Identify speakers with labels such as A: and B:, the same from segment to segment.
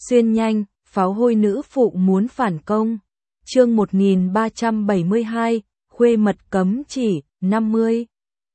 A: Xuyên nhanh, pháo hôi nữ phụ muốn phản công. Chương 1372, khuê mật cấm chỉ, 50.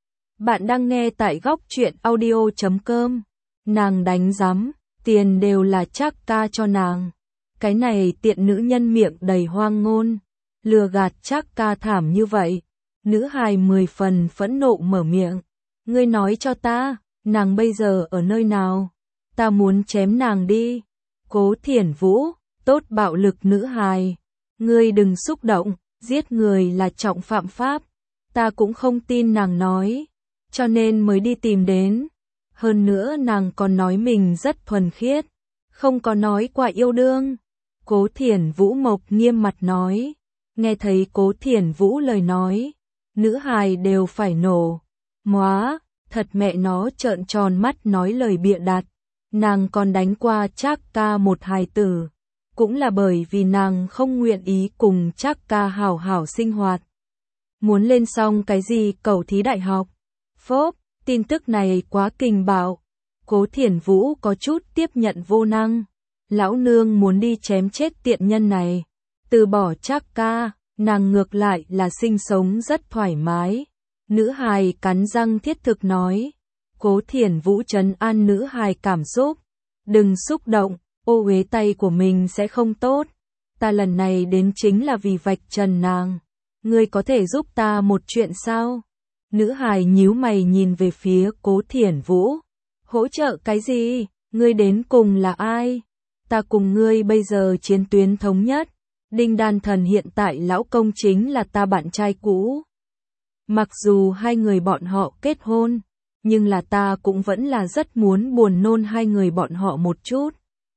A: Bạn đang nghe tại góc truyện audio.com. Nàng đánh giám, tiền đều là Trác Ca cho nàng. Cái này tiện nữ nhân miệng đầy hoang ngôn, lừa gạt Trác Ca thảm như vậy. Nữ hài 10 phần phẫn nộ mở miệng. Ngươi nói cho ta, nàng bây giờ ở nơi nào? Ta muốn chém nàng đi. Cố Thiển Vũ, tốt bạo lực nữ hài. Ngươi đừng xúc động, giết người là trọng phạm pháp. Ta cũng không tin nàng nói, cho nên mới đi tìm đến. Hơn nữa nàng còn nói mình rất thuần khiết, không có nói qua yêu đương. Cố Thiển Vũ mộc nghiêm mặt nói. Nghe thấy Cố Thiển Vũ lời nói, nữ hài đều phải nổ. Móa, thật mẹ nó trợn tròn mắt nói lời bịa đặt. Nàng còn đánh qua Trác Ca một hài tử, cũng là bởi vì nàng không nguyện ý cùng Trác Ca hảo hảo sinh hoạt. Muốn lên xong cái gì cầu thí đại học. Phốp, tin tức này quá kinh bạo. Cố Thiển Vũ có chút tiếp nhận vô năng. Lão nương muốn đi chém chết tiện nhân này. Từ bỏ Trác Ca, nàng ngược lại là sinh sống rất thoải mái. Nữ hài cắn răng thiết thực nói. Cố Thiển Vũ trấn an nữ hài cảm xúc. Đừng xúc động, ô uế tay của mình sẽ không tốt. Ta lần này đến chính là vì vạch trần nàng. Ngươi có thể giúp ta một chuyện sao? Nữ hài nhíu mày nhìn về phía Cố Thiển Vũ. Hỗ trợ cái gì? Ngươi đến cùng là ai? Ta cùng ngươi bây giờ chiến tuyến thống nhất. Đinh Đan Thần hiện tại lão công chính là ta bạn trai cũ. Mặc dù hai người bọn họ kết hôn, nhưng là ta cũng vẫn là rất muốn buồn nôn hai người bọn họ một chút.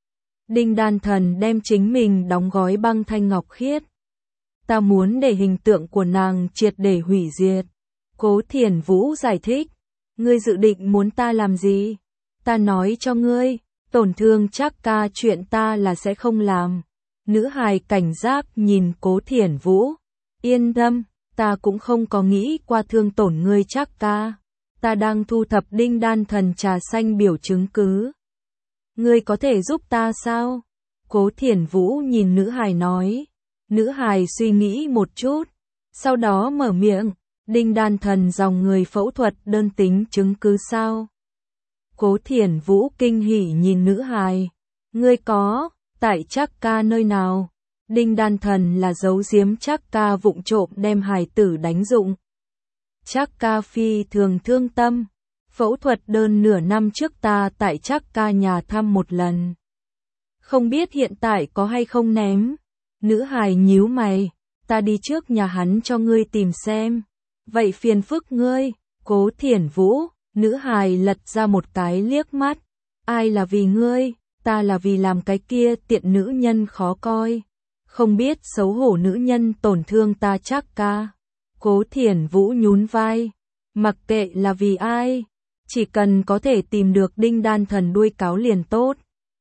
A: Đinh Đan Thần đem chính mình đóng gói băng thanh ngọc khiết. Ta muốn để hình tượng của nàng triệt để hủy diệt. Cố Thiển Vũ giải thích. Ngươi dự định muốn ta làm gì? Ta nói cho ngươi, tổn thương Trác Ca chuyện ta là sẽ không làm. Nữ hài cảnh giác nhìn Cố Thiển Vũ. Yên tâm, ta cũng không có nghĩ qua thương tổn ngươi Trác Ca. Ta đang thu thập Đinh Đan Thần trà xanh biểu chứng cứ. Ngươi có thể giúp ta sao? Cố Thiển Vũ nhìn nữ hài nói. Nữ hài suy nghĩ một chút, sau đó mở miệng. Đinh Đan Thần dòng người phẫu thuật đơn tính chứng cứ sao? Cố Thiển Vũ kinh hỉ nhìn nữ hài. Ngươi có, tại Trác Ca nơi nào? Đinh Đan Thần là giấu giếm Trác Ca vụng trộm đem hài tử đánh dụng. Trác Ca phi thường thương tâm. Phẫu thuật đơn nửa năm trước ta tại Trác Ca nhà thăm một lần. Không biết hiện tại có hay không ném. Nữ hài nhíu mày. Ta đi trước nhà hắn cho ngươi tìm xem. Vậy phiền phức ngươi. Cố Thiển Vũ. Nữ hài lật ra một cái liếc mắt. Ai là vì ngươi? Ta là vì làm cái kia tiện nữ nhân khó coi. Không biết xấu hổ nữ nhân tổn thương ta Trác Ca. Cố Thiển Vũ nhún vai. Mặc kệ là vì ai, chỉ cần có thể tìm được Đinh Đan Thần đuôi cáo liền tốt.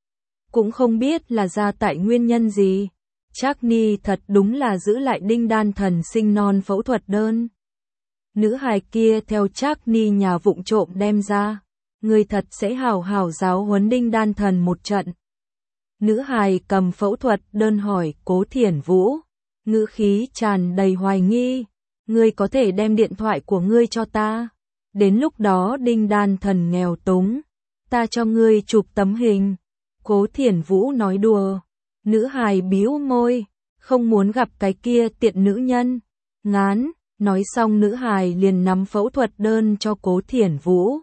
A: Cũng không biết là ra tại nguyên nhân gì. Trác Ni thật đúng là giữ lại Đinh Đan Thần sinh non phẫu thuật đơn. Nữ hài kia theo Trác Ni nhà vụng trộm đem ra. Người thật sẽ hảo hảo giáo huấn Đinh Đan Thần một trận. Nữ hài cầm phẫu thuật đơn hỏi Cố Thiển Vũ. Ngữ khí tràn đầy hoài nghi. Ngươi có thể đem điện thoại của ngươi cho ta. Đến lúc đó Đinh Đan Thần nghèo túng. Ta cho ngươi chụp tấm hình. Cố Thiển Vũ nói đùa. Nữ hài bĩu môi. Không muốn gặp cái kia tiện nữ nhân. Ngán. Nói xong nữ hài liền nắm phẫu thuật đơn cho Cố Thiển Vũ.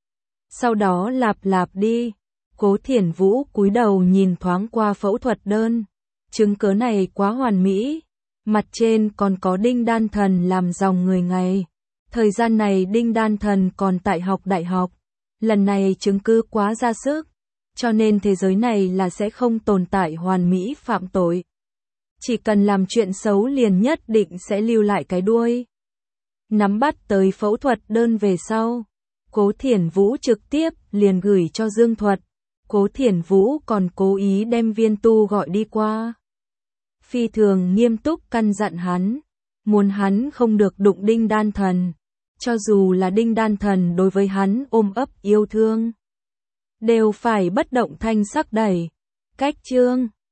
A: Sau đó lạp lạp đi. Cố Thiển Vũ cúi đầu nhìn thoáng qua phẫu thuật đơn. Chứng cứ này quá hoàn mỹ. Mặt trên còn có Đinh Đan Thần làm dòng người ngày. Thời gian này Đinh Đan Thần còn tại học đại học. Lần này chứng cứ quá ra sức. Cho nên thế giới này là sẽ không tồn tại hoàn mỹ phạm tội. Chỉ cần làm chuyện xấu liền nhất định sẽ lưu lại cái đuôi. Nắm bắt tới phẫu thuật đơn về sau. Cố Thiển Vũ trực tiếp liền gửi cho Dương Thuật. Cố Thiển Vũ còn cố ý đem Viên Tu gọi đi qua. Phi thường nghiêm túc căn dặn hắn. Muốn hắn không được đụng Đinh Đan Thần. Cho dù là Đinh Đan Thần đối với hắn ôm ấp yêu thương. Đều phải bất động thanh sắc đẩy. Cách chương